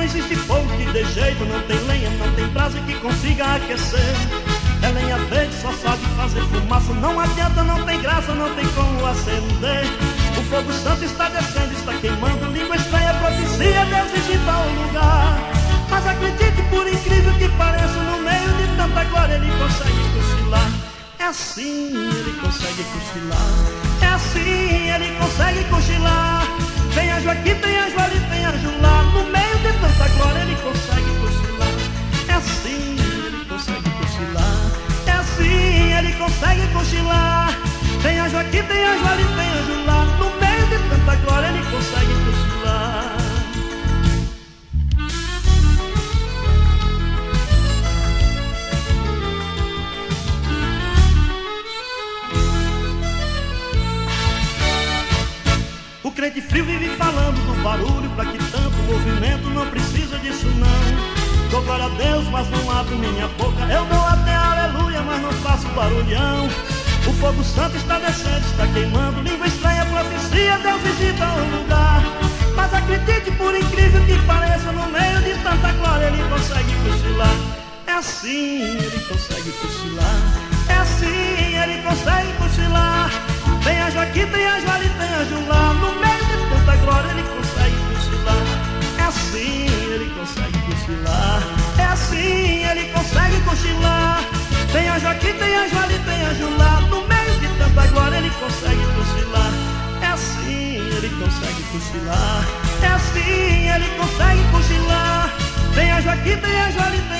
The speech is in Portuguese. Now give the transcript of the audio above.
existe fogo que dê jeito, não tem lenha, não tem brasa que consiga aquecer. É lenha verde, só sabe fazer fumaça, não adianta, não tem graça, não tem como acender. O fogo santo está descendo, está queimando, língua estranha, profecia, Deus visita o lugar. Mas acredite, por incrível que pareça, no meio de tanta glória ele consegue cochilar. É assim, ele consegue cochilar. É assim, ele consegue cochilar. Tem anjo aqui, tem anjo ali, tem anjo lá. No meio de tanta glória ele consegue cochilar. É assim, ele consegue cochilar. É assim, ele consegue cochilar. Tem anjo aqui, tem anjo ali, tem anjo lá. No meio de tanta glória ele consegue cochilar. O crente frio vive falando do barulho, pra que tanto movimento, não precisa disso não. Dou glória a Deus, mas não abro minha boca. Eu dou até aleluia, mas não faço barulhão. O fogo santo está descendo, está queimando, língua estranha, profecia, Deus visita o lugar. Mas acredite, por incrível que pareça, no meio de tanta glória ele consegue cochilar. É assim, ele consegue cochilar. É assim, ele consegue cochilar. Tem anjo aqui, tem anjo ali, tem anjo lá. No meio de tanta glória ele consegue cochilar. É assim, ele consegue cochilar. É assim, ele consegue cochilar. Tem anjo aqui, tem anjo ali, tem anjo lá. No meio de tanta glória ele consegue cochilar. É assim, ele consegue cochilar. É assim, ele consegue cochilar. Tem anjo aqui, tem anjo ali, tem